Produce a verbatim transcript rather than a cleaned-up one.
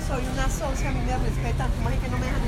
soy una socia, a mí me respetan, ¿cómo es que no me dejan